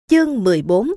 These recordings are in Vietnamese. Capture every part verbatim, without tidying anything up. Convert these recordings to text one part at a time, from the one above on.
Chương mười bốn.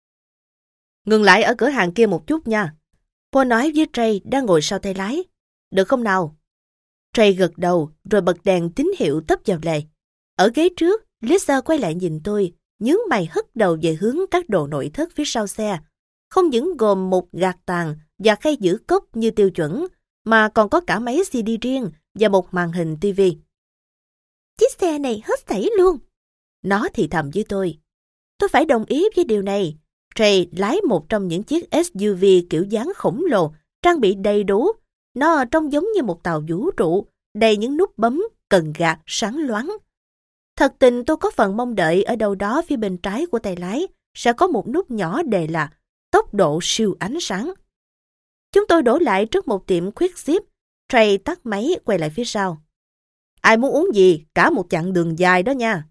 Ngừng lại ở cửa hàng kia một chút nha. Paul nói với Trey đang ngồi sau tay lái. Được không nào? Trey gật đầu rồi bật đèn tín hiệu tấp vào lề. Ở ghế trước, Lisa quay lại nhìn tôi, nhướng mày hất đầu về hướng các đồ nội thất phía sau xe. Không những gồm một gạt tàn và khay giữ cốc như tiêu chuẩn, mà còn có cả máy xê đê riêng và một màn hình ti vi. Chiếc xe này hết sảy luôn. Nó thì thầm với tôi. Tôi phải đồng ý với điều này. Trey lái một trong những chiếc ét u vê kiểu dáng khổng lồ, trang bị đầy đủ. Nó trông giống như một tàu vũ trụ, đầy những nút bấm, cần gạt, sáng loáng. Thật tình tôi có phần mong đợi ở đâu đó phía bên trái của tay lái sẽ có một nút nhỏ đề là tốc độ siêu ánh sáng. Chúng tôi đổ lại trước một tiệm Quick Zip. Trey tắt máy quay lại phía sau. Ai muốn uống gì? Cả một chặng đường dài đó nha.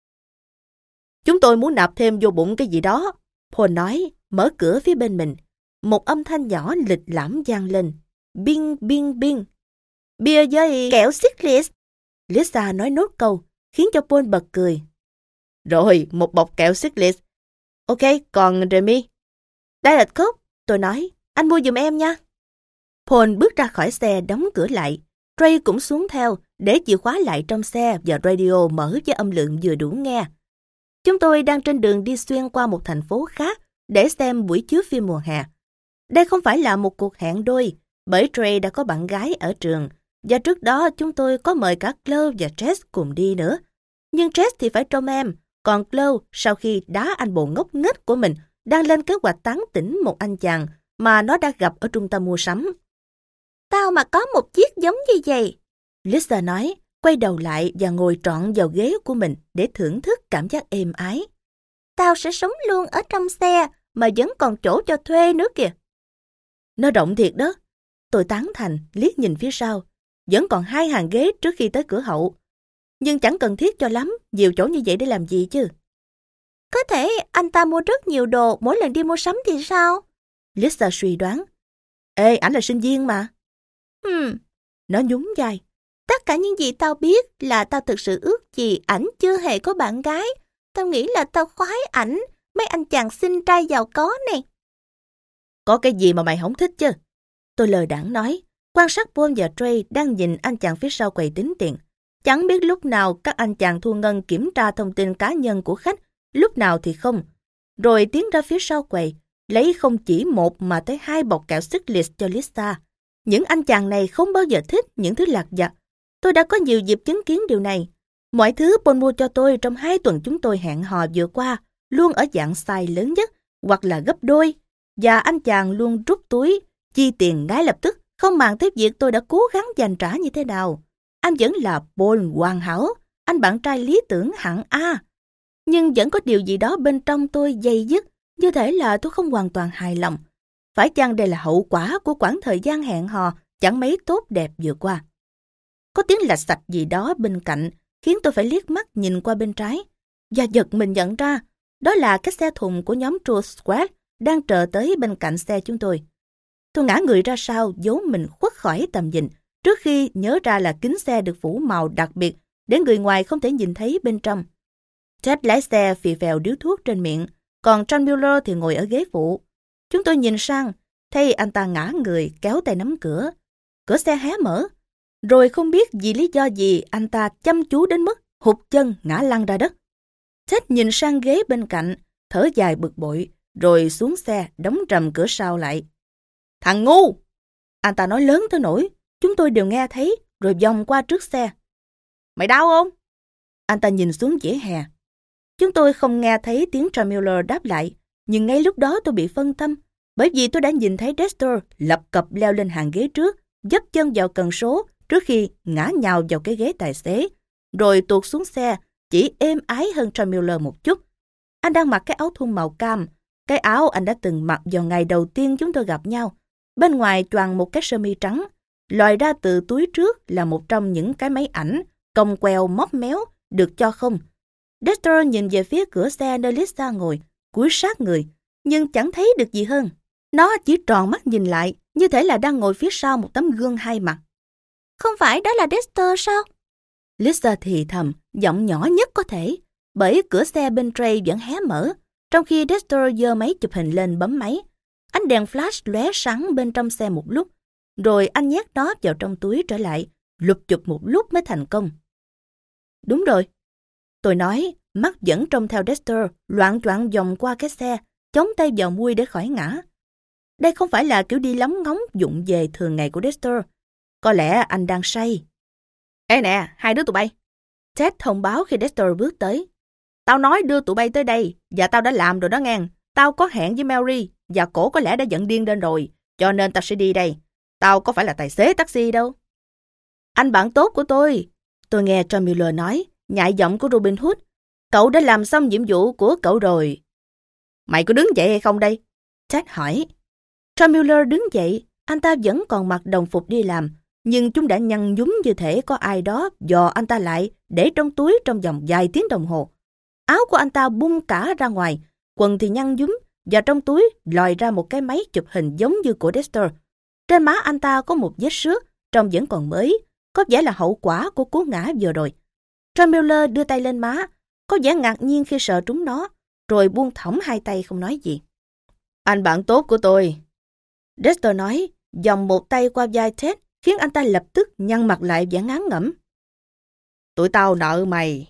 Chúng tôi muốn nạp thêm vô bụng cái gì đó. Paul nói, mở cửa phía bên mình. Một âm thanh nhỏ lịch lãm vang lên. Bing, bing, bing. Bia với kẹo Skittles. Lisa nói nốt câu, khiến cho Paul bật cười. Rồi, một bọc kẹo Skittles. Ok, còn Remy? Diet Coke, tôi nói. Anh mua giùm em nha. Paul bước ra khỏi xe đóng cửa lại. Trey cũng xuống theo, để chìa khóa lại trong xe và radio mở với âm lượng vừa đủ nghe. Chúng tôi đang trên đường đi xuyên qua một thành phố khác để xem buổi chiếu phim mùa hè. Đây không phải là một cuộc hẹn đôi, bởi Trey đã có bạn gái ở trường, và trước đó chúng tôi có mời cả Chloe và Jess cùng đi nữa. Nhưng Jess thì phải trông em, còn Chloe sau khi đá anh bồ ngốc nghếch của mình đang lên kế hoạch tán tỉnh một anh chàng mà nó đã gặp ở trung tâm mua sắm. Tao mà có một chiếc giống như vậy, Lisa nói, quay đầu lại và ngồi trọn vào ghế của mình để thưởng thức cảm giác êm ái. Tao sẽ sống luôn ở trong xe mà vẫn còn chỗ cho thuê nữa kìa. Nó rộng thiệt đó. Tôi tán thành, liếc nhìn phía sau. Vẫn còn hai hàng ghế trước khi tới cửa hậu. Nhưng chẳng cần thiết cho lắm, nhiều chỗ như vậy để làm gì chứ. Có thể anh ta mua rất nhiều đồ mỗi lần đi mua sắm thì sao? Lisa suy đoán. Ê, ảnh là sinh viên mà. Hmm. Nó nhún vai. Tất cả những gì tao biết là tao thực sự ước gì ảnh chưa hề có bạn gái. Tao nghĩ là tao khoái ảnh, mấy anh chàng xinh trai giàu có này. Có cái gì mà mày không thích chứ? Tôi lờ đãng nói, quan sát Paul và Trey đang nhìn anh chàng phía sau quầy tính tiền. Chẳng biết lúc nào các anh chàng thu ngân kiểm tra thông tin cá nhân của khách, lúc nào thì không. Rồi tiến ra phía sau quầy, lấy không chỉ một mà tới hai bọc kẹo Skittles cho Lisa. Những anh chàng này không bao giờ thích những thứ lặt vặt. Tôi đã có nhiều dịp chứng kiến điều này. Mọi thứ Paul mua cho tôi trong hai tuần chúng tôi hẹn hò vừa qua luôn ở dạng size lớn nhất hoặc là gấp đôi. Và anh chàng luôn rút túi, chi tiền ngay lập tức, không màng tới việc tôi đã cố gắng dành trả như thế nào. Anh vẫn là Paul hoàn hảo, anh bạn trai lý tưởng hạng A. Nhưng vẫn có điều gì đó bên trong tôi dây dứt, như thể là tôi không hoàn toàn hài lòng. Phải chăng đây là hậu quả của quãng thời gian hẹn hò chẳng mấy tốt đẹp vừa qua? Có tiếng lạch sạch gì đó bên cạnh khiến tôi phải liếc mắt nhìn qua bên trái và giật mình nhận ra đó là cái xe thùng của nhóm Truth Squad đang chờ tới bên cạnh xe chúng tôi. Tôi ngã người ra sau giấu mình khuất khỏi tầm nhìn trước khi nhớ ra là kính xe được phủ màu đặc biệt để người ngoài không thể nhìn thấy bên trong. Ted lái xe phì phèo điếu thuốc trên miệng, còn John Mueller thì ngồi ở ghế phụ. Chúng tôi nhìn sang, thấy anh ta ngã người kéo tay nắm cửa. Cửa xe hé mở. Rồi không biết vì lý do gì anh ta chăm chú đến mức hụt chân ngã lăn ra đất. Ted nhìn sang ghế bên cạnh, thở dài bực bội, rồi xuống xe đóng trầm cửa sau lại. Thằng ngu! Anh ta nói lớn tới nỗi chúng tôi đều nghe thấy, rồi vòng qua trước xe. Mày đau không? Anh ta nhìn xuống vỉa hè. Chúng tôi không nghe thấy tiếng John Mueller đáp lại, nhưng ngay lúc đó tôi bị phân tâm, bởi vì tôi đã nhìn thấy Dexter lập cập leo lên hàng ghế trước, dấp chân vào cần số trước khi ngã nhào vào cái ghế tài xế, rồi tuột xuống xe, chỉ êm ái hơn John Mueller một chút. Anh đang mặc cái áo thun màu cam, cái áo anh đã từng mặc vào ngày đầu tiên chúng tôi gặp nhau. Bên ngoài choàng một cái sơ mi trắng, lòi ra từ túi trước là một trong những cái máy ảnh cong queo móc méo được cho không. Dexter nhìn về phía cửa xe nơi Lisa ngồi, cúi sát người, nhưng chẳng thấy được gì hơn. Nó chỉ tròn mắt nhìn lại, như thể là đang ngồi phía sau một tấm gương hai mặt. Không phải đó là Dexter sao? Lisa thì thầm, giọng nhỏ nhất có thể, bởi cửa xe bên Trey vẫn hé mở. Trong khi Dexter giơ máy chụp hình lên bấm máy, ánh đèn flash lóe sáng bên trong xe một lúc, rồi anh nhét nó vào trong túi trở lại, lục chụp một lúc mới thành công. Đúng rồi, tôi nói, mắt vẫn trông theo Dexter, loạng choạng vòng qua cái xe, chống tay vào mui để khỏi ngã. Đây không phải là kiểu đi lóng ngóng vụng về thường ngày của Dexter. Có lẽ anh đang say. Ê nè, hai đứa tụi bay. Ted thông báo khi Dexter bước tới. Tao nói đưa tụi bay tới đây, và tao đã làm rồi đó ngang. Tao có hẹn với Mary, và cổ có lẽ đã giận điên lên rồi, cho nên tao sẽ đi đây. Tao có phải là tài xế taxi đâu. Anh bạn tốt của tôi, tôi nghe John Mueller nói, nhại giọng của Robin Hood. Cậu đã làm xong nhiệm vụ của cậu rồi. Mày có đứng dậy hay không đây? Ted hỏi. John Mueller đứng dậy, anh ta vẫn còn mặc đồng phục đi làm, nhưng chúng đã nhăn nhúm như thể có ai đó dò anh ta lại để trong túi trong vòng vài tiếng đồng hồ. Áo của anh ta bung cả ra ngoài, quần thì nhăn nhúm, và trong túi lòi ra một cái máy chụp hình giống như của Dexter. Trên má anh ta có một vết xước, trông vẫn còn mới, có vẻ là hậu quả của cú ngã vừa rồi. John Mueller đưa tay lên má, có vẻ ngạc nhiên khi sờ trúng nó, rồi buông thõng hai tay không nói gì. Anh bạn tốt của tôi, Dexter nói, vòng một tay qua vai Ted, khiến anh ta lập tức nhăn mặt lại vẻ ngán ngẩm. Tụi tao nợ mày.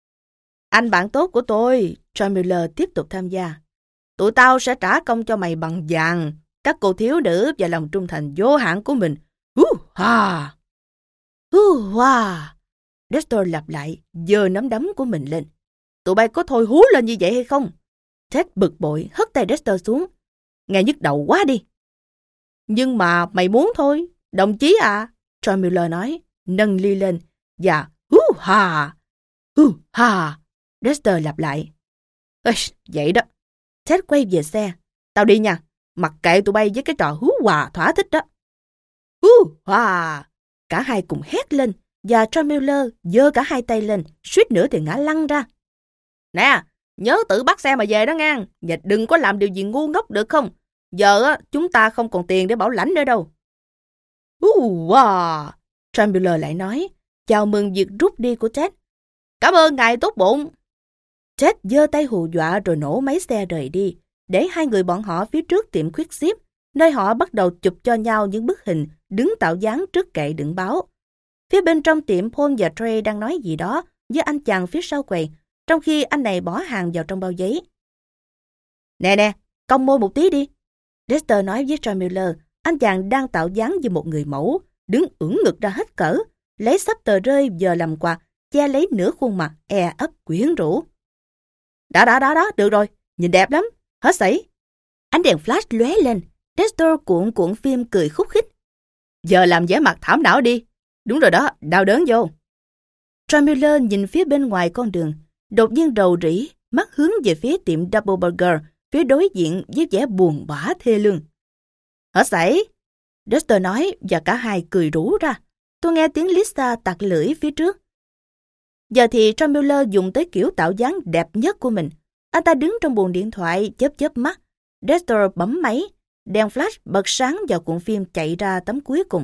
Anh bạn tốt của tôi, John Mueller tiếp tục tham gia. Tụi tao sẽ trả công cho mày bằng vàng, các cô thiếu nữ và lòng trung thành vô hạn của mình. Hú ha! Hú ha! Dexter lặp lại, giơ nắm đấm của mình lên. Tụi bay có thôi hú lên như vậy hay không? Ted bực bội hất tay Dexter xuống. Nghe nhức đầu quá đi. Nhưng mà mày muốn thôi, đồng chí à, John Mueller nói, nâng ly lên, và hú ha, hú ha, Dexter lặp lại. Ê, vậy đó. Ted quay về xe. Tao đi nha, mặc kệ tụi bay với cái trò hú hòa thỏa thích đó. Hú ha, cả hai cùng hét lên, và John Mueller giơ cả hai tay lên, suýt nữa thì ngã lăn ra. Nè, nhớ tự bắt xe mà về đó ngang, và đừng có làm điều gì ngu ngốc được không? Giờ á, chúng ta không còn tiền để bảo lãnh nữa đâu. Uh, wow. John Mueller lại nói, chào mừng việc rút đi của Ted. Cảm ơn ngài tốt bụng. Ted giơ tay hù dọa rồi nổ máy xe rời đi, để hai người bọn họ phía trước tiệm khuyết xíp, nơi họ bắt đầu chụp cho nhau những bức hình đứng tạo dáng trước kệ đựng báo. Phía bên trong tiệm, Paul và Trey đang nói gì đó với anh chàng phía sau quầy, trong khi anh này bỏ hàng vào trong bao giấy. Nè nè, cong môi một tí đi. Dexter nói với John Mueller, anh chàng đang tạo dáng như một người mẫu, đứng ưỡn ngực ra hết cỡ, lấy sắp tờ rơi giờ làm quạt, che lấy nửa khuôn mặt, e ấp quyến rũ. Đó đó đó đó, được rồi, nhìn đẹp lắm, hết sảy. Ánh đèn flash lóe lên, Dexter cuộn cuộn phim cười khúc khích. Giờ làm vẻ mặt thảm não đi. Đúng rồi đó, đau đớn vô. John Mueller nhìn phía bên ngoài con đường, đột nhiên rầu rĩ, mắt hướng về phía tiệm Double Burger, phía đối diện với vẻ buồn bã thê lương. Hả sảy? Dexter nói, và cả hai cười rú ra. Tôi nghe tiếng Lisa tặc lưỡi phía trước. Giờ thì John Mueller dùng tới kiểu tạo dáng đẹp nhất của mình. Anh ta đứng trong buồng điện thoại, chớp chớp mắt. Dexter bấm máy, đèn flash bật sáng và cuộn phim chạy ra tấm cuối cùng.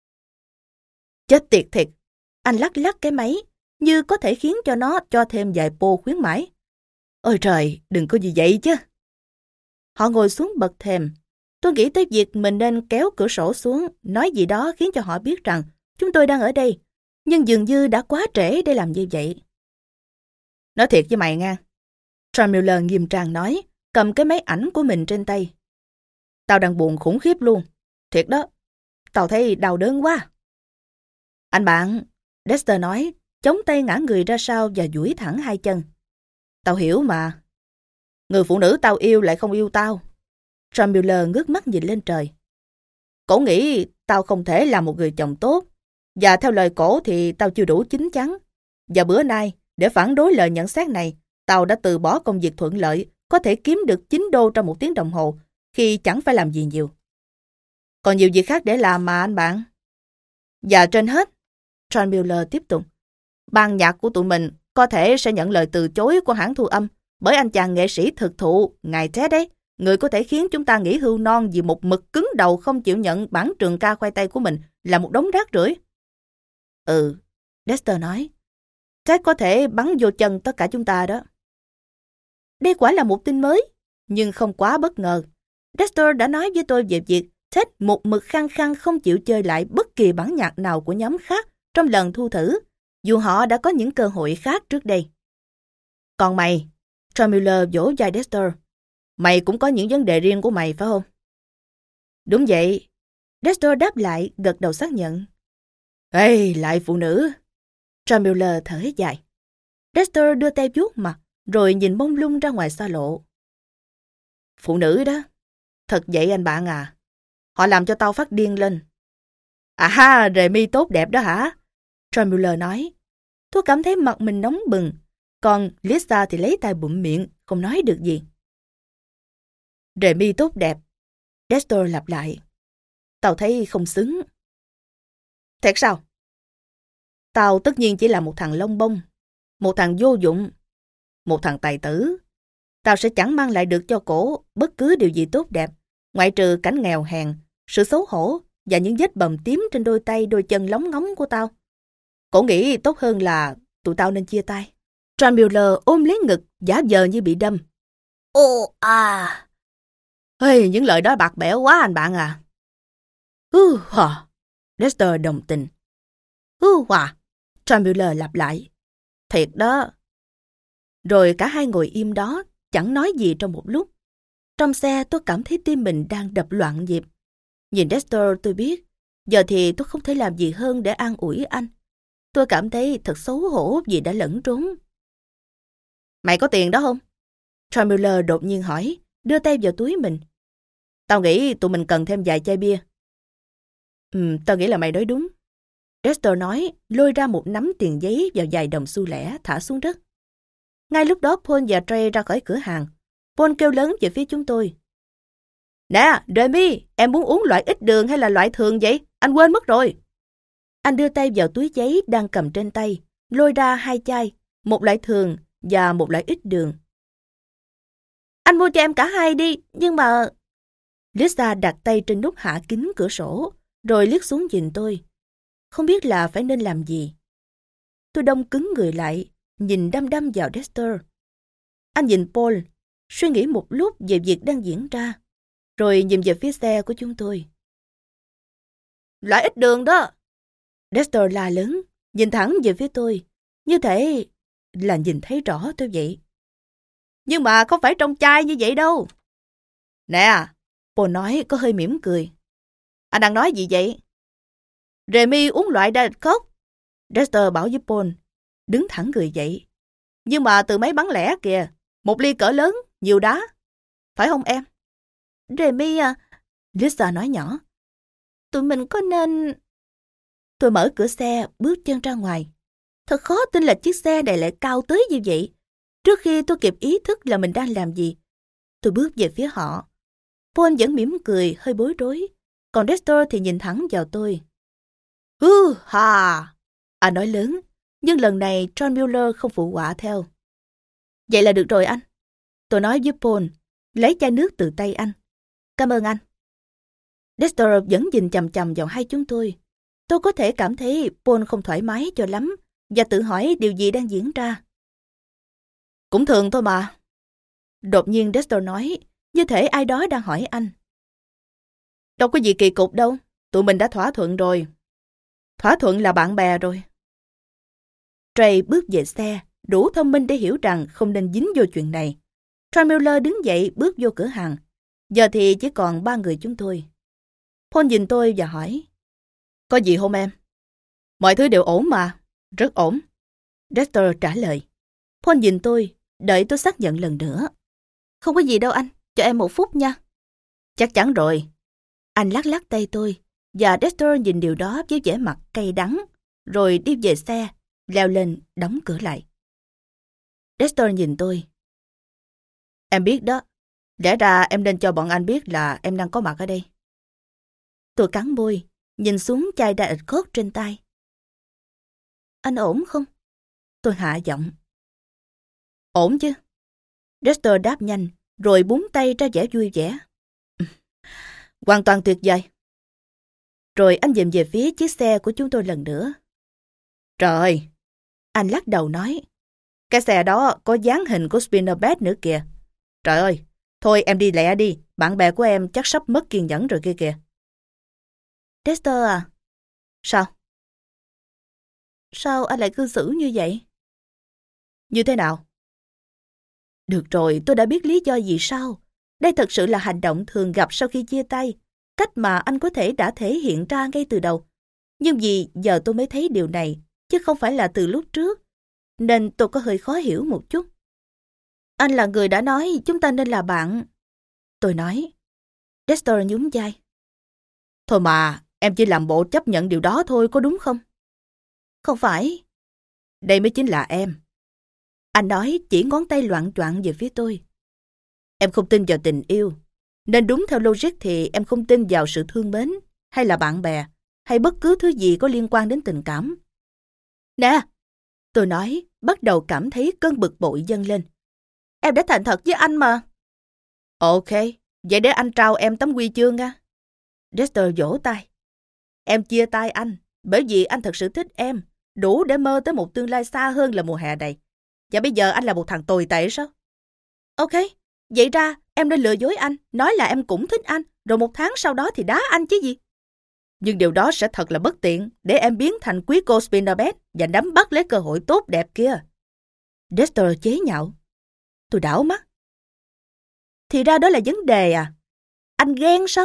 Chết tiệt thiệt. Anh lắc lắc cái máy, như có thể khiến cho nó cho thêm vài pô khuyến mãi. Ôi trời, đừng có gì vậy chứ. Họ ngồi xuống bậc thềm. Tôi nghĩ tới việc mình nên kéo cửa sổ xuống, nói gì đó khiến cho họ biết rằng chúng tôi đang ở đây. Nhưng dường như đã quá trễ để làm như vậy. Nói thiệt với mày nha. John Mueller nghiêm trang nói, cầm cái máy ảnh của mình trên tay. Tao đang buồn khủng khiếp luôn. Thiệt đó, tao thấy đau đớn quá. Anh bạn, Dexter nói, chống tay ngã người ra sau và duỗi thẳng hai chân. Tao hiểu mà. Người phụ nữ tao yêu lại không yêu tao. John Mueller ngước mắt nhìn lên trời. Cổ nghĩ tao không thể là một người chồng tốt. Và theo lời cổ thì tao chưa đủ chín chắn. Và bữa nay, để phản đối lời nhận xét này, tao đã từ bỏ công việc thuận lợi, có thể kiếm được chín đô trong một tiếng đồng hồ, khi chẳng phải làm gì nhiều. Còn nhiều việc khác để làm mà anh bạn. Và trên hết, John Mueller tiếp tục, ban nhạc của tụi mình có thể sẽ nhận lời từ chối của hãng thu âm, bởi anh chàng nghệ sĩ thực thụ, ngài Ted đấy, người có thể khiến chúng ta nghỉ hưu non vì một mực cứng đầu không chịu nhận bản trường ca khoai tây của mình là một đống rác rưởi. Ừ, Dexter nói, Ted có thể bắn vô chân tất cả chúng ta đó. Đây quả là một tin mới, nhưng không quá bất ngờ. Dexter đã nói với tôi về việc Ted một mực khăng khăng không chịu chơi lại bất kỳ bản nhạc nào của nhóm khác trong lần thu thử, dù họ đã có những cơ hội khác trước đây. Còn mày, John Mueller vỗ vai Dexter, mày cũng có những vấn đề riêng của mày phải không? Đúng vậy. Dexter đáp lại, gật đầu xác nhận. Ê, lại phụ nữ. John Mueller thở dài. Dexter đưa tay vuốt mặt, rồi nhìn mông lung ra ngoài xa lộ. Phụ nữ đó. Thật vậy anh bạn à. Họ làm cho tao phát điên lên. À ha, Remy tốt đẹp đó hả? John Mueller nói. Tôi cảm thấy mặt mình nóng bừng. Còn Lisa thì lấy tay bụm miệng, không nói được gì. Remy tốt đẹp. Dexter lặp lại. Tao thấy không xứng. Thiệt sao? Tao tất nhiên chỉ là một thằng lông bông, một thằng vô dụng, một thằng tài tử. Tao sẽ chẳng mang lại được cho cổ bất cứ điều gì tốt đẹp, ngoại trừ cảnh nghèo hèn, sự xấu hổ và những vết bầm tím trên đôi tay đôi chân lóng ngóng của tao. Cổ nghĩ tốt hơn là tụi tao nên chia tay. John Mueller ôm lấy ngực, giả vờ như bị đâm. Ô à! Ê, những lời đó bạc bẽo quá anh bạn à. Hư hả? Dexter đồng tình. Hư hả? John Mueller lặp lại. Thiệt đó. Rồi cả hai ngồi im đó, chẳng nói gì trong một lúc. Trong xe tôi cảm thấy tim mình đang đập loạn nhịp. Nhìn Dexter tôi biết, giờ thì tôi không thể làm gì hơn để an ủi anh. Tôi cảm thấy thật xấu hổ vì đã lẫn trốn. Mày có tiền đó không? John Mueller đột nhiên hỏi, đưa tay vào túi mình. Tao nghĩ tụi mình cần thêm vài chai bia. Ừ, tao nghĩ là mày nói đúng. Dexter nói, lôi ra một nắm tiền giấy vào vài đồng xu lẻ thả xuống đất. Ngay lúc đó Paul và Trey ra khỏi cửa hàng. Paul kêu lớn về phía chúng tôi. Nè, Remy, em muốn uống loại ít đường hay là loại thường vậy? Anh quên mất rồi. Anh đưa tay vào túi giấy đang cầm trên tay, lôi ra hai chai, một loại thường và một loại ít đường. Anh mua cho em cả hai đi, nhưng mà... Lisa đặt tay trên nút hạ kính cửa sổ, rồi liếc xuống nhìn tôi. Không biết là phải nên làm gì. Tôi đông cứng người lại, nhìn đăm đăm vào Dexter. Anh nhìn Paul, suy nghĩ một lúc về việc đang diễn ra, rồi nhìn về phía xe của chúng tôi. Loại ít đường đó. Dexter la lớn, nhìn thẳng về phía tôi, như thể là nhìn thấy rõ tôi vậy. Nhưng mà không phải trong chai như vậy đâu. Nè, Paul nói có hơi mỉm cười. Anh đang nói gì vậy? Remy uống loại Diet Coke. Dexter bảo với Paul, đứng thẳng người dậy. Nhưng mà từ mấy bán lẻ kìa, một ly cỡ lớn, nhiều đá. Phải không em? Remy à, Lisa nói nhỏ. Tụi mình có nên... Tôi mở cửa xe, bước chân ra ngoài. Thật khó tin là chiếc xe này lại cao tới như vậy. Trước khi tôi kịp ý thức là mình đang làm gì, tôi bước về phía họ. Paul vẫn mỉm cười, hơi bối rối. Còn Dexter thì nhìn thẳng vào tôi. Hư hà! Anh nói lớn, nhưng lần này John Mueller không phụ họa theo. Vậy là được rồi anh. Tôi nói với Paul, lấy chai nước từ tay anh. Cảm ơn anh. Dexter vẫn nhìn chằm chằm vào hai chúng tôi. Tôi có thể cảm thấy Paul không thoải mái cho lắm và tự hỏi điều gì đang diễn ra. Cũng thường thôi mà. Đột nhiên Dexter nói, như thể ai đó đang hỏi anh. Đâu có gì kỳ cục đâu, tụi mình đã thỏa thuận rồi. Thỏa thuận là bạn bè rồi. Trey bước về xe, đủ thông minh để hiểu rằng không nên dính vô chuyện này. John Mueller đứng dậy bước vô cửa hàng. Giờ thì chỉ còn ba người chúng tôi. Paul nhìn tôi và hỏi. Có gì không em? Mọi thứ đều ổn mà. Rất ổn. Dexter trả lời. Paul nhìn tôi, đợi tôi xác nhận lần nữa. Không có gì đâu anh, cho em một phút nha. Chắc chắn rồi. Anh lắc lắc tay tôi, và Dexter nhìn điều đó với vẻ mặt cay đắng, rồi đi về xe, leo lên, đóng cửa lại. Dexter nhìn tôi. Em biết đó, lẽ ra em nên cho bọn anh biết là em đang có mặt ở đây. Tôi cắn môi, nhìn xuống chai Diet Coke trên tay. Anh ổn không? Tôi hạ giọng. Ổn chứ. Dexter đáp nhanh, rồi búng tay ra vẻ vui vẻ. Hoàn toàn tuyệt vời. Rồi anh nhìn về phía chiếc xe của chúng tôi lần nữa. Trời! Anh lắc đầu nói. Cái xe đó có dán hình của Spinnerbed nữa kìa. Trời ơi, thôi em đi lẹ đi, bạn bè của em chắc sắp mất kiên nhẫn rồi kia kìa. Dexter à? Sao? Sao anh lại cư xử như vậy? Như thế nào? Được rồi, tôi đã biết lý do vì sao. Đây thật sự là hành động thường gặp sau khi chia tay. Cách mà anh có thể đã thể hiện ra ngay từ đầu. Nhưng vì giờ tôi mới thấy điều này, chứ không phải là từ lúc trước. Nên tôi có hơi khó hiểu một chút. Anh là người đã nói chúng ta nên là bạn. Tôi nói. Dexter nhún vai. Thôi mà, em chỉ làm bộ chấp nhận điều đó thôi, có đúng không? Không phải. Đây mới chính là em. Anh nói chỉ ngón tay loạng choạng về phía tôi. Em không tin vào tình yêu. Nên đúng theo logic thì em không tin vào sự thương mến, hay là bạn bè, hay bất cứ thứ gì có liên quan đến tình cảm. Nè, tôi nói, bắt đầu cảm thấy cơn bực bội dâng lên. Em đã thành thật với anh mà. Ok, vậy để anh trao em tấm huy chương nha. Dexter vỗ tay. Em chia tay anh, bởi vì anh thật sự thích em, đủ để mơ tới một tương lai xa hơn là mùa hè này. Và bây giờ anh là một thằng tồi tệ sao? Ok, vậy ra em nên lừa dối anh, nói là em cũng thích anh, rồi một tháng sau đó thì đá anh chứ gì. Nhưng điều đó sẽ thật là bất tiện, để em biến thành quý cô Spinnerbed và nắm bắt lấy cơ hội tốt đẹp kia. Dexter chế nhạo. Tôi đảo mắt. Thì ra đó là vấn đề à? Anh ghen sao?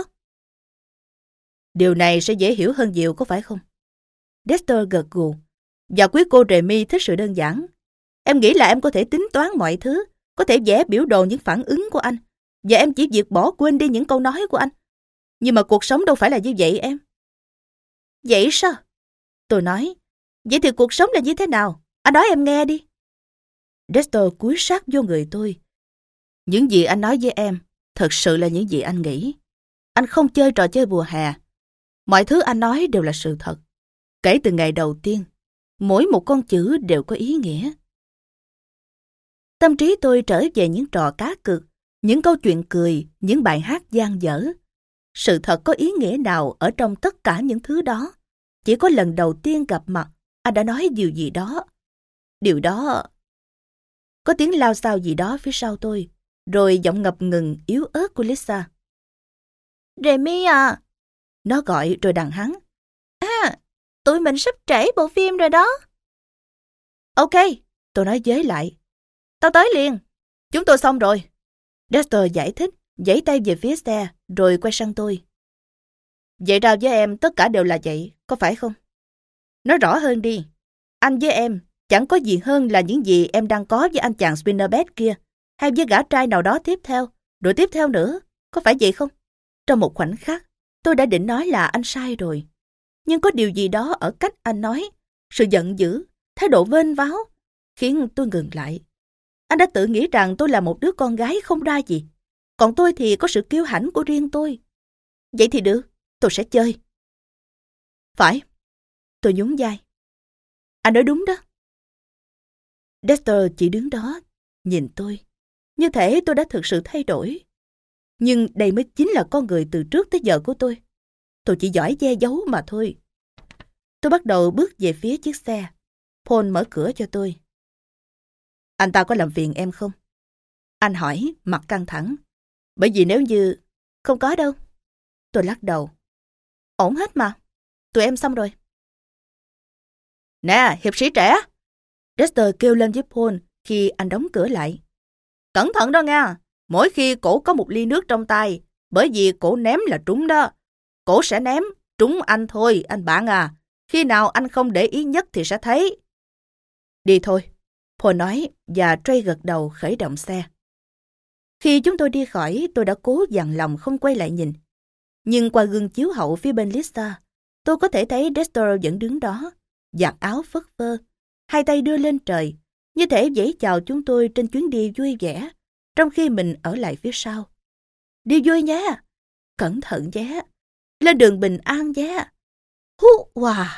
Điều này sẽ dễ hiểu hơn nhiều có phải không? Dexter gật gù. Và quý cô Remy thích sự đơn giản. Em nghĩ là em có thể tính toán mọi thứ, có thể vẽ biểu đồ những phản ứng của anh, và em chỉ việc bỏ quên đi những câu nói của anh. Nhưng mà cuộc sống đâu phải là như vậy em. Vậy sao? Tôi nói. Vậy thì cuộc sống là như thế nào? Anh nói em nghe đi. Dexter cúi sát vô người tôi. Những gì anh nói với em thật sự là những gì anh nghĩ. Anh không chơi trò chơi mùa hè. Mọi thứ anh nói đều là sự thật. Kể từ ngày đầu tiên, mỗi một con chữ đều có ý nghĩa. Tâm trí tôi trở về những trò cá cược, những câu chuyện cười, những bài hát dang dở. Sự thật có ý nghĩa nào ở trong tất cả những thứ đó? Chỉ có lần đầu tiên gặp mặt, anh đã nói điều gì đó. Điều đó... Có tiếng lao xao gì đó phía sau tôi, rồi giọng ngập ngừng yếu ớt của Lisa. Remy à! Nó gọi rồi đằng hắn. À, tụi mình sắp trễ bộ phim rồi đó. Ok, tôi nói với lại. Tao tới liền. Chúng tôi xong rồi. Dexter giải thích, giãy tay về phía xe, rồi quay sang tôi. Vậy ra với em tất cả đều là vậy, có phải không? Nói rõ hơn đi. Anh với em chẳng có gì hơn là những gì em đang có với anh chàng Spinnerbed kia, hay với gã trai nào đó tiếp theo, rồi tiếp theo nữa, có phải vậy không? Trong một khoảnh khắc, tôi đã định nói là anh sai rồi. Nhưng có điều gì đó ở cách anh nói, sự giận dữ, thái độ vênh váo, khiến tôi ngừng lại. Anh đã tự nghĩ rằng tôi là một đứa con gái không ra gì. Còn tôi thì có sự kiêu hãnh của riêng tôi. Vậy thì được, tôi sẽ chơi. Phải, tôi nhún vai. Anh nói đúng đó. Dexter chỉ đứng đó, nhìn tôi. Như thể tôi đã thực sự thay đổi. Nhưng đây mới chính là con người từ trước tới giờ của tôi. Tôi chỉ giỏi che giấu mà thôi. Tôi bắt đầu bước về phía chiếc xe. Paul mở cửa cho tôi. Anh ta có làm phiền em không? Anh hỏi, mặt căng thẳng. Bởi vì nếu như... Không có đâu. Tôi lắc đầu. Ổn hết mà. Tụi em xong rồi. Nè, hiệp sĩ trẻ! Dexter kêu lên với Paul khi anh đóng cửa lại. Cẩn thận đó nha. Mỗi khi cổ có một ly nước trong tay, bởi vì cổ ném là trúng đó. Cổ sẽ ném, trúng anh thôi, anh bạn à. Khi nào anh không để ý nhất thì sẽ thấy. Đi thôi, Paul nói, và Trey gật đầu khởi động xe. Khi chúng tôi đi khỏi, tôi đã cố dằn lòng không quay lại nhìn. Nhưng qua gương chiếu hậu phía bên Lisa, tôi có thể thấy Dexter vẫn đứng đó, giặt áo phất phơ, hai tay đưa lên trời, như thể vẫy chào chúng tôi trên chuyến đi vui vẻ, trong khi mình ở lại phía sau. Đi vui nhé, cẩn thận nhé, lên đường bình an nhé. Hú wow.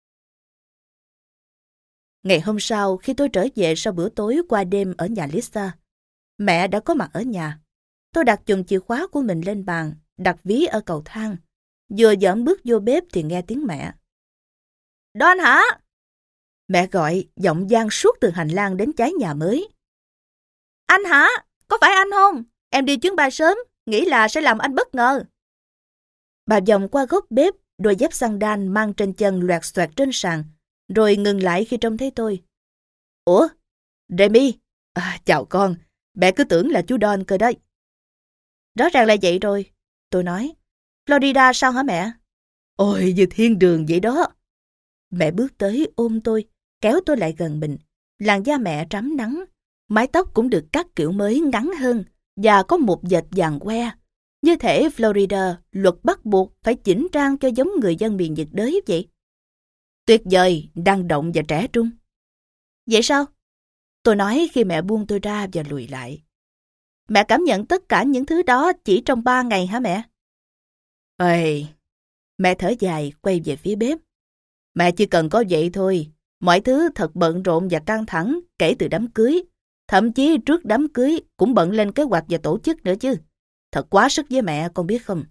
Ngày hôm sau, khi tôi trở về sau bữa tối qua đêm ở nhà Lisa, mẹ đã có mặt ở nhà. Tôi đặt chùm chìa khóa của mình lên bàn, đặt ví ở cầu thang. Vừa dọn bước vô bếp thì nghe tiếng mẹ. Don hả? Mẹ gọi, giọng vang suốt từ hành lang đến trái nhà mới. Anh hả? Có phải anh không? Em đi chuyến bay sớm, nghĩ là sẽ làm anh bất ngờ. Bà vòng qua góc bếp, đôi dép sandal mang trên chân loạt xoẹt trên sàn, rồi ngừng lại khi trông thấy tôi. Ủa? Remy? À, chào con, mẹ cứ tưởng là chú Don cơ đấy. Rõ ràng là vậy rồi, tôi nói. Florida sao hả mẹ? Ôi, như thiên đường vậy đó. Mẹ bước tới ôm tôi, kéo tôi lại gần mình. Làn da mẹ trắm nắng, mái tóc cũng được cắt kiểu mới ngắn hơn và có một vệt vàng que. Như thể Florida luật bắt buộc phải chỉnh trang cho giống người dân miền nhiệt đới vậy. Tuyệt vời, năng động và trẻ trung. Vậy sao? Tôi nói khi mẹ buông tôi ra và lùi lại. Mẹ cảm nhận tất cả những thứ đó chỉ trong ba ngày hả mẹ? Ê, mẹ thở dài quay về phía bếp. Mẹ chỉ cần có vậy thôi. Mọi thứ thật bận rộn và căng thẳng kể từ đám cưới. Thậm chí trước đám cưới cũng bận lên kế hoạch và tổ chức nữa chứ. Thật quá sức với mẹ, con biết không?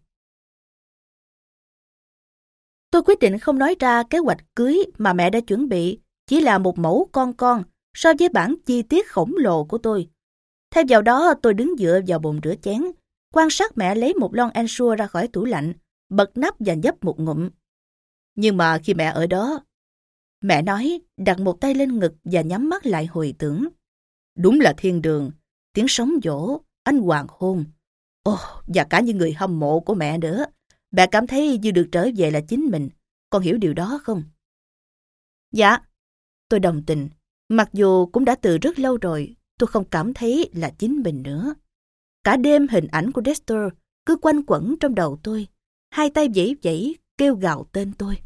Tôi quyết định không nói ra kế hoạch cưới mà mẹ đã chuẩn bị, chỉ là một mẫu con con so với bản chi tiết khổng lồ của tôi. Thay vào đó, tôi đứng dựa vào bồn rửa chén, quan sát mẹ lấy một lon ensure ra khỏi tủ lạnh, bật nắp và nhấp một ngụm. Nhưng mà khi mẹ ở đó, mẹ nói, đặt một tay lên ngực và nhắm mắt lại hồi tưởng. Đúng là thiên đường, tiếng sóng vỗ, ánh hoàng hôn. Ồ, oh, và cả những người hâm mộ của mẹ nữa. Mẹ cảm thấy như được trở về là chính mình. Con hiểu điều đó không? Dạ, tôi đồng tình. Mặc dù cũng đã từ rất lâu rồi, tôi không cảm thấy là chính mình nữa. Cả đêm hình ảnh của Dexter cứ quanh quẩn trong đầu tôi. Hai tay vẫy vẫy kêu gào tên tôi.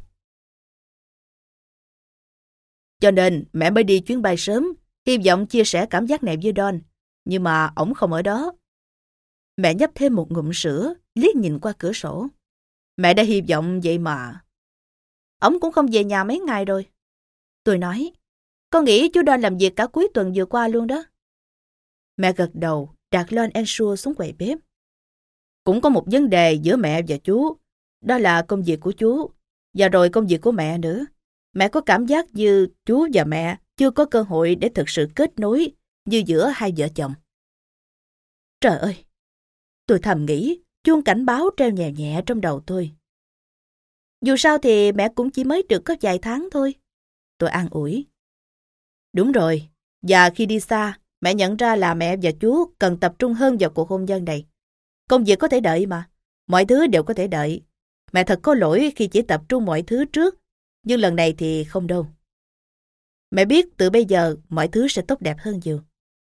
Cho nên mẹ mới đi chuyến bay sớm, hy vọng chia sẻ cảm giác này với Don. Nhưng mà ổng không ở đó. Mẹ nhấp thêm một ngụm sữa, liếc nhìn qua cửa sổ. Mẹ đã hy vọng vậy mà. Ổng cũng không về nhà mấy ngày rồi. Tôi nói, con nghĩ chú Don làm việc cả cuối tuần vừa qua luôn đó. Mẹ gật đầu, đặt lon ensure xuống quầy bếp. Cũng có một vấn đề giữa mẹ và chú. Đó là công việc của chú, và rồi công việc của mẹ nữa. Mẹ có cảm giác như chú và mẹ chưa có cơ hội để thực sự kết nối như giữa hai vợ chồng. Trời ơi! Tôi thầm nghĩ, chuông cảnh báo treo nhẹ nhẹ trong đầu tôi. Dù sao thì mẹ cũng chỉ mới được có vài tháng thôi. Tôi an ủi. Đúng rồi, và khi đi xa, mẹ nhận ra là mẹ và chú cần tập trung hơn vào cuộc hôn nhân này. Công việc có thể đợi mà, mọi thứ đều có thể đợi. Mẹ thật có lỗi khi chỉ tập trung mọi thứ trước, nhưng lần này thì không đâu. Mẹ biết từ bây giờ mọi thứ sẽ tốt đẹp hơn nhiều.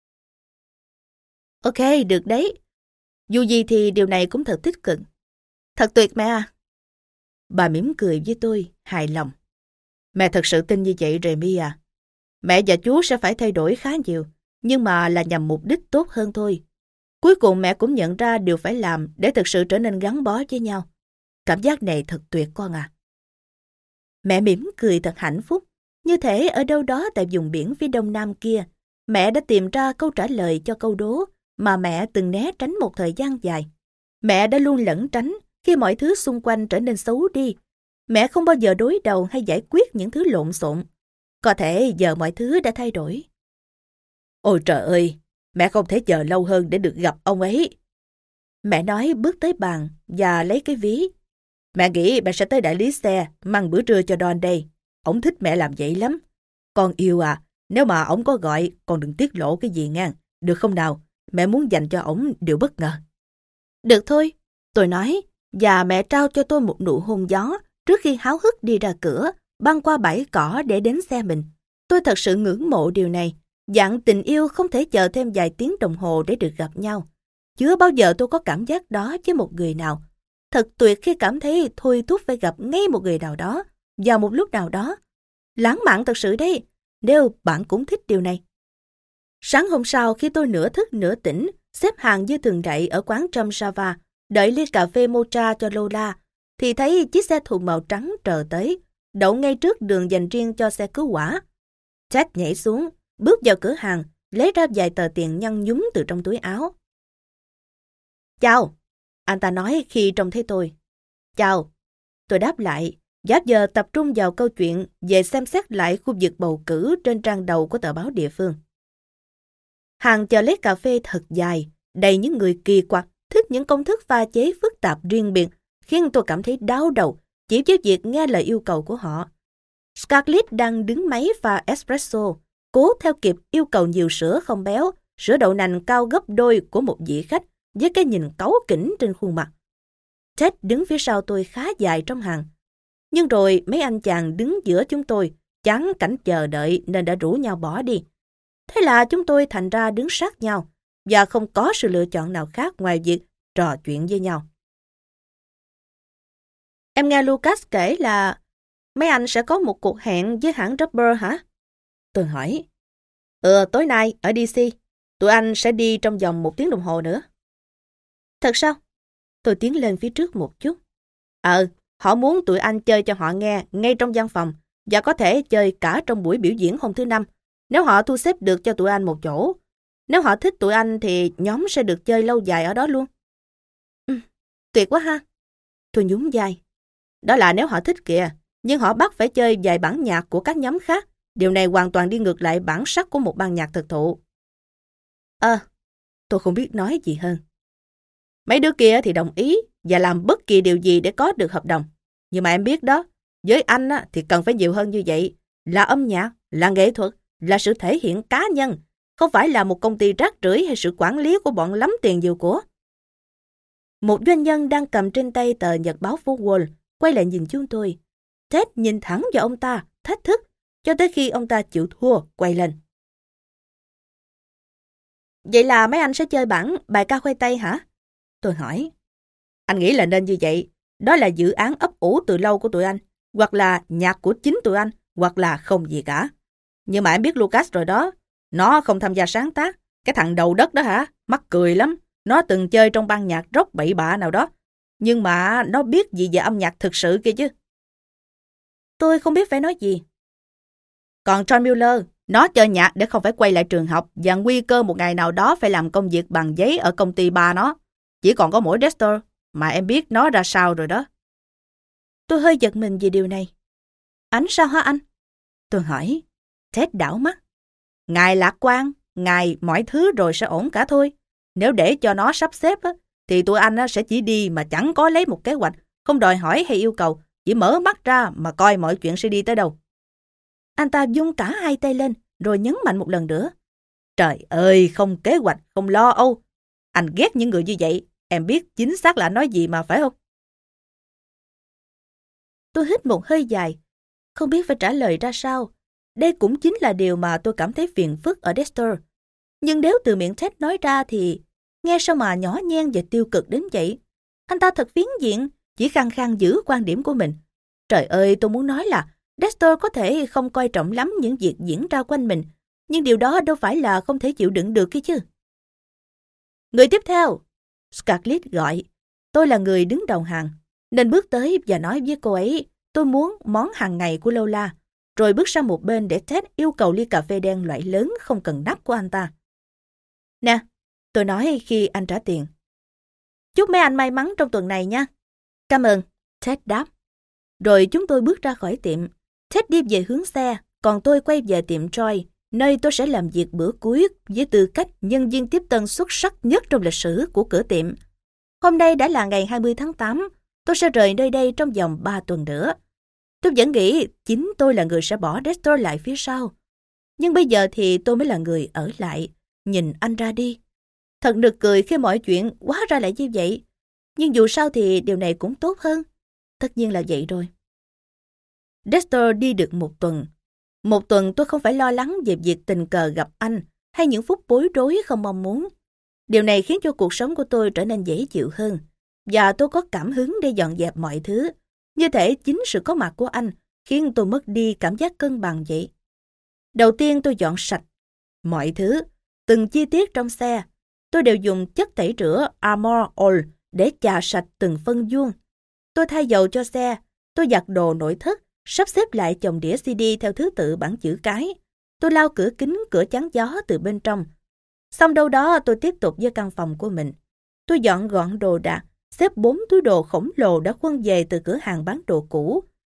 Ok, được đấy. Dù gì thì điều này cũng thật tích cực. Thật tuyệt mẹ à. Bà mỉm cười với tôi, hài lòng. Mẹ thật sự tin như vậy Remy à. Mẹ và chú sẽ phải thay đổi khá nhiều, nhưng mà là nhằm mục đích tốt hơn thôi. Cuối cùng mẹ cũng nhận ra điều phải làm để thực sự trở nên gắn bó với nhau. Cảm giác này thật tuyệt con à. Mẹ mỉm cười thật hạnh phúc. Như thể ở đâu đó tại vùng biển phía đông nam kia, mẹ đã tìm ra câu trả lời cho câu đố mà mẹ từng né tránh một thời gian dài. Mẹ đã luôn lẩn tránh khi mọi thứ xung quanh trở nên xấu đi. Mẹ không bao giờ đối đầu hay giải quyết những thứ lộn xộn. Có thể giờ mọi thứ đã thay đổi. Ôi trời ơi, mẹ không thể chờ lâu hơn để được gặp ông ấy. Mẹ nói bước tới bàn và lấy cái ví. Mẹ nghĩ mẹ sẽ tới đại lý xe mang bữa trưa cho Don đây. Ông thích mẹ làm vậy lắm. Con yêu à, nếu mà ông có gọi, con đừng tiết lộ cái gì nha. Được không nào? Mẹ muốn dành cho ông điều bất ngờ. Được thôi, tôi nói, và mẹ trao cho tôi một nụ hôn gió trước khi háo hức đi ra cửa, băng qua bãi cỏ để đến xe mình. Tôi thật sự ngưỡng mộ điều này. Dạng tình yêu không thể chờ thêm vài tiếng đồng hồ để được gặp nhau. Chưa bao giờ tôi có cảm giác đó với một người nào. Thật tuyệt khi cảm thấy thôi thúc phải gặp ngay một người nào đó vào một lúc nào đó. Lãng mạn thật sự đấy, nếu bạn cũng thích điều này. Sáng hôm sau khi tôi nửa thức nửa tỉnh, xếp hàng như thường đậy ở quán Trâm Java, đợi ly cà phê mocha cho Lola, thì thấy chiếc xe thùng màu trắng chờ tới, đậu ngay trước đường dành riêng cho xe cứu hỏa. Ted nhảy xuống, bước vào cửa hàng, lấy ra vài tờ tiền nhăn nhúm từ trong túi áo. Chào, anh ta nói khi trông thấy tôi. Chào, tôi đáp lại, Giáp giờ tập trung vào câu chuyện về xem xét lại khu vực bầu cử trên trang đầu của tờ báo địa phương. Hàng chờ lấy cà phê thật dài, đầy những người kỳ quặc, thích những công thức pha chế phức tạp riêng biệt, khiến tôi cảm thấy đau đầu chỉ với việc nghe lời yêu cầu của họ. Scarlett đang đứng máy pha espresso, cố theo kịp yêu cầu nhiều sữa không béo, sữa đậu nành cao gấp đôi của một vị khách với cái nhìn cáu kỉnh trên khuôn mặt. Ted đứng phía sau tôi khá dài trong hàng. Nhưng rồi mấy anh chàng đứng giữa chúng tôi, chán cảnh chờ đợi nên đã rủ nhau bỏ đi. Thế là chúng tôi thành ra đứng sát nhau và không có sự lựa chọn nào khác ngoài việc trò chuyện với nhau. Em nghe Lucas kể là mấy anh sẽ có một cuộc hẹn với hãng Rubber hả? Tôi hỏi. Ừ, tối nay ở đê xê. Tụi anh sẽ đi trong vòng một tiếng đồng hồ nữa. Thật sao? Tôi tiến lên phía trước một chút. Ờ, họ muốn tụi anh chơi cho họ nghe ngay trong văn phòng và có thể chơi cả trong buổi biểu diễn hôm thứ Năm, nếu họ thu xếp được cho tụi anh một chỗ. Nếu họ thích tụi anh thì nhóm sẽ được chơi lâu dài ở đó luôn. Ừ, tuyệt quá ha. Tôi nhún vai. Đó là nếu họ thích kìa, nhưng họ bắt phải chơi vài bản nhạc của các nhóm khác. Điều này hoàn toàn đi ngược lại bản sắc của một ban nhạc thực thụ. Ờ, à, tôi không biết nói gì hơn. Mấy đứa kia thì đồng ý và làm bất kỳ điều gì để có được hợp đồng. Nhưng mà em biết đó, với anh á, thì cần phải nhiều hơn như vậy. Là âm nhạc, là nghệ thuật, là sự thể hiện cá nhân. Không phải là một công ty rác rưởi hay sự quản lý của bọn lắm tiền nhiều của. Một doanh nhân đang cầm trên tay tờ nhật báo phố Wall quay lại nhìn chúng tôi. Ted nhìn thẳng vào ông ta, thách thức, cho tới khi ông ta chịu thua, quay lên. Vậy là mấy anh sẽ chơi bản bài ca khoai tây hả? Tôi hỏi. Anh nghĩ là nên như vậy. Đó là dự án ấp ủ từ lâu của tụi anh. Hoặc là nhạc của chính tụi anh, hoặc là không gì cả. Nhưng mà em biết Lucas rồi đó. Nó không tham gia sáng tác. Cái thằng đầu đất đó hả? Mắc cười lắm. Nó từng chơi trong ban nhạc rock bậy bạ nào đó. Nhưng mà nó biết gì về âm nhạc thực sự kia chứ. Tôi không biết phải nói gì. Còn John Mueller, nó chơi nhạc để không phải quay lại trường học và nguy cơ một ngày nào đó phải làm công việc bằng giấy ở công ty ba nó. Chỉ còn có mỗi Dexter, mà em biết nó ra sao rồi đó. Tôi hơi giật mình vì điều này. Anh sao hả anh? Tôi hỏi. Ted đảo mắt. Ngài lạc quan, ngài mọi thứ rồi sẽ ổn cả thôi. Nếu để cho nó sắp xếp á, thì tụi anh á, sẽ chỉ đi mà chẳng có lấy một kế hoạch, không đòi hỏi hay yêu cầu, chỉ mở mắt ra mà coi mọi chuyện sẽ đi tới đâu. Anh ta vung cả hai tay lên, rồi nhấn mạnh một lần nữa. Trời ơi, không kế hoạch, không lo âu. Anh ghét những người như vậy, em biết chính xác là nói gì mà phải không? Tôi hít một hơi dài, không biết phải trả lời ra sao. Đây cũng chính là điều mà tôi cảm thấy phiền phức ở Dexter. Nhưng nếu từ miệng Ted nói ra thì nghe sao mà nhỏ nhen và tiêu cực đến vậy. Anh ta thật phiến diện, chỉ khăng khăng giữ quan điểm của mình. Trời ơi, tôi muốn nói là Dexter có thể không coi trọng lắm những việc diễn ra quanh mình, nhưng điều đó đâu phải là không thể chịu đựng được kia chứ. Người tiếp theo, Scarlett gọi. Tôi là người đứng đầu hàng, nên bước tới và nói với cô ấy tôi muốn món hàng ngày của Lola, rồi bước sang một bên để Ted yêu cầu ly cà phê đen loại lớn không cần nắp của anh ta. Nè, tôi nói khi anh trả tiền. Chúc mấy anh may mắn trong tuần này nha. Cảm ơn, Ted đáp. Rồi chúng tôi bước ra khỏi tiệm. Ted đi về hướng xe, còn tôi quay về tiệm Troy, nơi tôi sẽ làm việc bữa cuối với tư cách nhân viên tiếp tân xuất sắc nhất trong lịch sử của cửa tiệm. Hôm nay đã là ngày hai mươi tháng tám, tôi sẽ rời nơi đây trong vòng ba tuần nữa. Tôi vẫn nghĩ chính tôi là người sẽ bỏ Dexter lại phía sau. Nhưng bây giờ thì tôi mới là người ở lại, nhìn anh ra đi. Thật nực cười khi mọi chuyện hóa ra lại như vậy. Nhưng dù sao thì điều này cũng tốt hơn. Tất nhiên là vậy rồi. Dexter đi được một tuần. Một tuần tôi không phải lo lắng về việc tình cờ gặp anh hay những phút bối rối không mong muốn. Điều này khiến cho cuộc sống của tôi trở nên dễ chịu hơn. Và tôi có cảm hứng để dọn dẹp mọi thứ. Như thể chính sự có mặt của anh khiến tôi mất đi cảm giác cân bằng vậy. Đầu tiên tôi dọn sạch mọi thứ, từng chi tiết trong xe. Tôi đều dùng chất tẩy rửa Armor All để chà sạch từng phân vuông. Tôi thay dầu cho xe, tôi giặt đồ nội thất, sắp xếp lại chồng đĩa xê đê theo thứ tự bảng chữ cái. Tôi lau cửa kính, cửa chắn gió từ bên trong. Xong đâu đó tôi tiếp tục với căn phòng của mình. Tôi dọn gọn đồ đạc, xếp bốn túi đồ khổng lồ đã khuân về từ cửa hàng bán đồ cũ.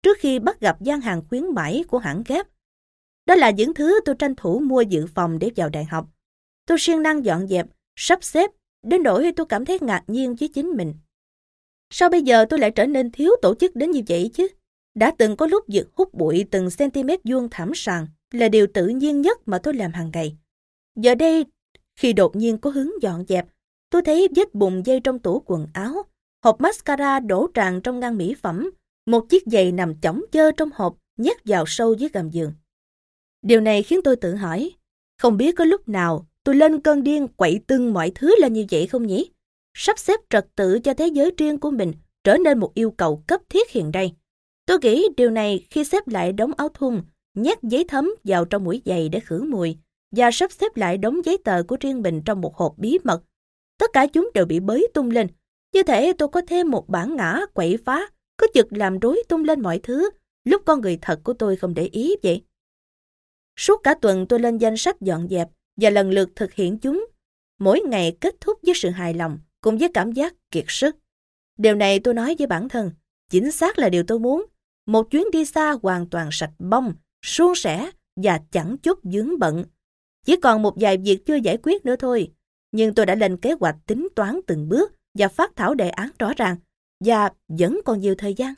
trước khi bắt gặp gian hàng khuyến mãi của hãng Gap. Đó là những thứ tôi tranh thủ mua dự phòng để vào đại học. Tôi siêng năng dọn dẹp, sắp xếp, đến nỗi tôi cảm thấy ngạc nhiên với chính mình. Sao bây giờ tôi lại trở nên thiếu tổ chức đến như vậy chứ? Đã từng có lúc việc hút bụi từng cm vuông thảm sàn là điều tự nhiên nhất mà tôi làm hàng ngày. Giờ đây, khi đột nhiên có hứng dọn dẹp, tôi thấy vết bùn dây trong tủ quần áo, hộp mascara đổ tràn trong ngăn mỹ phẩm, một chiếc giày nằm chỏng chơ trong hộp nhét vào sâu dưới gầm giường. Điều này khiến tôi tự hỏi, không biết có lúc nào tôi lên cơn điên quậy tưng mọi thứ lên như vậy không nhỉ? Sắp xếp trật tự cho thế giới riêng của mình trở nên một yêu cầu cấp thiết hiện đây. Tôi nghĩ điều này khi xếp lại đống áo thun, nhét giấy thấm vào trong mũi giày để khử mùi, và sắp xếp lại đống giấy tờ của riêng mình trong một hộp bí mật. Tất cả chúng đều bị bới tung lên. Như thể tôi có thêm một bản ngã quậy phá, cứ chực làm rối tung lên mọi thứ, lúc con người thật của tôi không để ý vậy. Suốt cả tuần tôi lên danh sách dọn dẹp và lần lượt thực hiện chúng. Mỗi ngày kết thúc với sự hài lòng, cùng với cảm giác kiệt sức. Điều này tôi nói với bản thân, chính xác là điều tôi muốn. Một chuyến đi xa hoàn toàn sạch bông, suôn sẻ và chẳng chút vướng bận. Chỉ còn một vài việc chưa giải quyết nữa thôi. Nhưng tôi đã lên kế hoạch tính toán từng bước và phát thảo đề án rõ ràng. Và vẫn còn nhiều thời gian.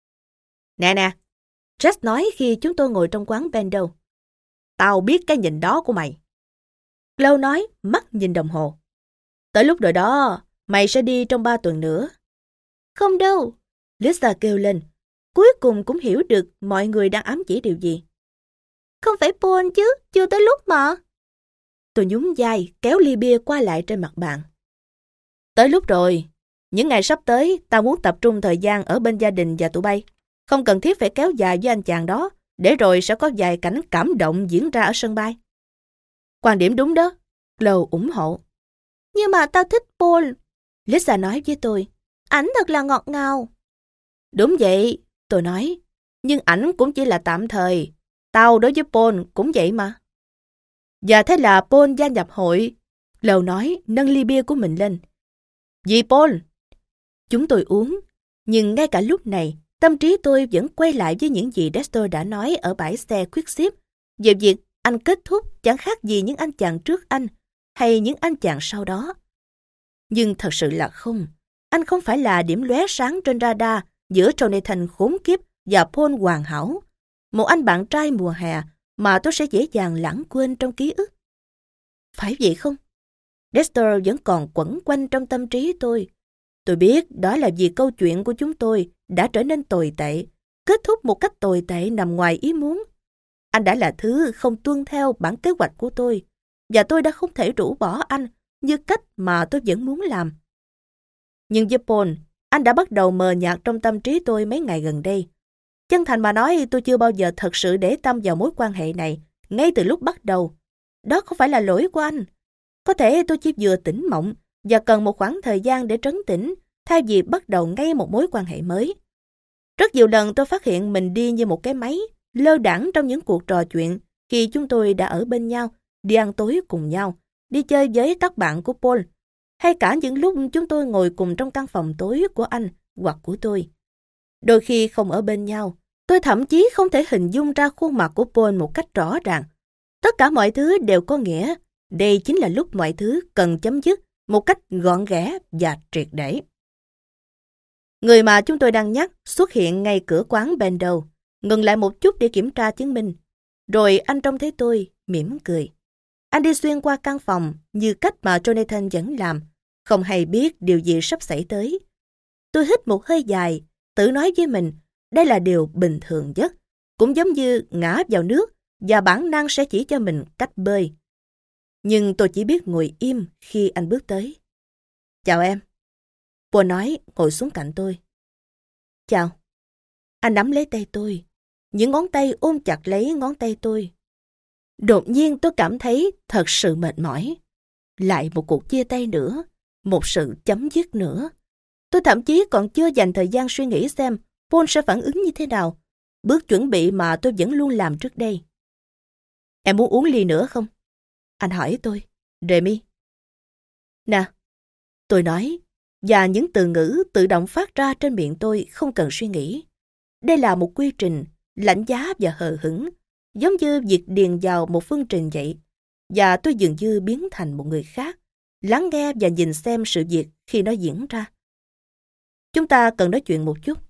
Nè nè, Jess nói khi chúng tôi ngồi trong quán Bendo. Tao biết cái nhìn đó của mày. Chloe nói, mắt nhìn đồng hồ. Tới lúc rồi đó, mày sẽ đi trong ba tuần nữa. Không đâu, Lisa kêu lên. Cuối cùng cũng hiểu được mọi người đang ám chỉ điều gì. Không phải Paul chứ, chưa tới lúc mà. Tôi nhún vai, kéo ly bia qua lại trên mặt bàn. Tới lúc rồi. Những ngày sắp tới, tao muốn tập trung thời gian ở bên gia đình và tụi bay. Không cần thiết phải kéo dài với anh chàng đó, để rồi sẽ có vài cảnh cảm động diễn ra ở sân bay. Quan điểm đúng đó, Chloe ủng hộ. Nhưng mà tao thích Paul, Lisa nói với tôi. Ảnh thật là ngọt ngào. Đúng vậy, tôi nói. Nhưng ảnh cũng chỉ là tạm thời. Tao đối với Paul cũng vậy mà. Và thế là Paul gia nhập hội, Chloe nói, nâng ly bia của mình lên. Vì Paul. Chúng tôi uống, nhưng ngay cả lúc này, tâm trí tôi vẫn quay lại với những gì Dexter đã nói ở bãi xe Quickship về việc anh kết thúc chẳng khác gì những anh chàng trước anh hay những anh chàng sau đó. Nhưng thật sự là không. Anh không phải là điểm lóe sáng trên radar giữa Jonathan khốn kiếp và Paul hoàn hảo. Một anh bạn trai mùa hè mà tôi sẽ dễ dàng lãng quên trong ký ức. Phải vậy không? Dexter vẫn còn quẩn quanh trong tâm trí tôi. Tôi biết đó là vì câu chuyện của chúng tôi đã trở nên tồi tệ, kết thúc một cách tồi tệ nằm ngoài ý muốn. Anh đã là thứ không tuân theo bản kế hoạch của tôi, và tôi đã không thể rũ bỏ anh như cách mà tôi vẫn muốn làm. Nhưng với Paul, anh đã bắt đầu mờ nhạt trong tâm trí tôi mấy ngày gần đây. Chân thành mà nói, tôi chưa bao giờ thật sự để tâm vào mối quan hệ này ngay từ lúc bắt đầu. Đó không phải là lỗi của anh. Có thể tôi chỉ vừa tỉnh mộng và cần một khoảng thời gian để trấn tĩnh thay vì bắt đầu ngay một mối quan hệ mới. Rất nhiều lần tôi phát hiện mình đi như một cái máy, lơ đãng trong những cuộc trò chuyện khi chúng tôi đã ở bên nhau, đi ăn tối cùng nhau, đi chơi với các bạn của Paul, hay cả những lúc chúng tôi ngồi cùng trong căn phòng tối của anh hoặc của tôi. Đôi khi không ở bên nhau, tôi thậm chí không thể hình dung ra khuôn mặt của Paul một cách rõ ràng. Tất cả mọi thứ đều có nghĩa, đây chính là lúc mọi thứ cần chấm dứt một cách gọn ghẽ và triệt để. Người mà chúng tôi đang nhắc xuất hiện ngay cửa quán Bendo, ngừng lại một chút để kiểm tra chứng minh. Rồi anh trông thấy tôi, mỉm cười. Anh đi xuyên qua căn phòng như cách mà Jonathan vẫn làm, không hay biết điều gì sắp xảy tới. Tôi hít một hơi dài, tự nói với mình, đây là điều bình thường nhất, cũng giống như ngã vào nước và bản năng sẽ chỉ cho mình cách bơi. Nhưng tôi chỉ biết ngồi im khi anh bước tới. Chào em. Paul nói, ngồi xuống cạnh tôi. Chào. Anh nắm lấy tay tôi. Những ngón tay ôm chặt lấy ngón tay tôi. Đột nhiên tôi cảm thấy thật sự mệt mỏi. Lại một cuộc chia tay nữa. Một sự chấm dứt nữa. Tôi thậm chí còn chưa dành thời gian suy nghĩ xem Paul sẽ phản ứng như thế nào. Bước chuẩn bị mà tôi vẫn luôn làm trước đây. Em muốn uống ly nữa không? Anh hỏi tôi. Remy. Nè, tôi nói, và những từ ngữ tự động phát ra trên miệng tôi không cần suy nghĩ. Đây là một quy trình lạnh giá và hờ hững, giống như việc điền vào một phương trình vậy. Và tôi dường như biến thành một người khác, lắng nghe và nhìn xem sự việc khi nó diễn ra. Chúng ta cần nói chuyện một chút.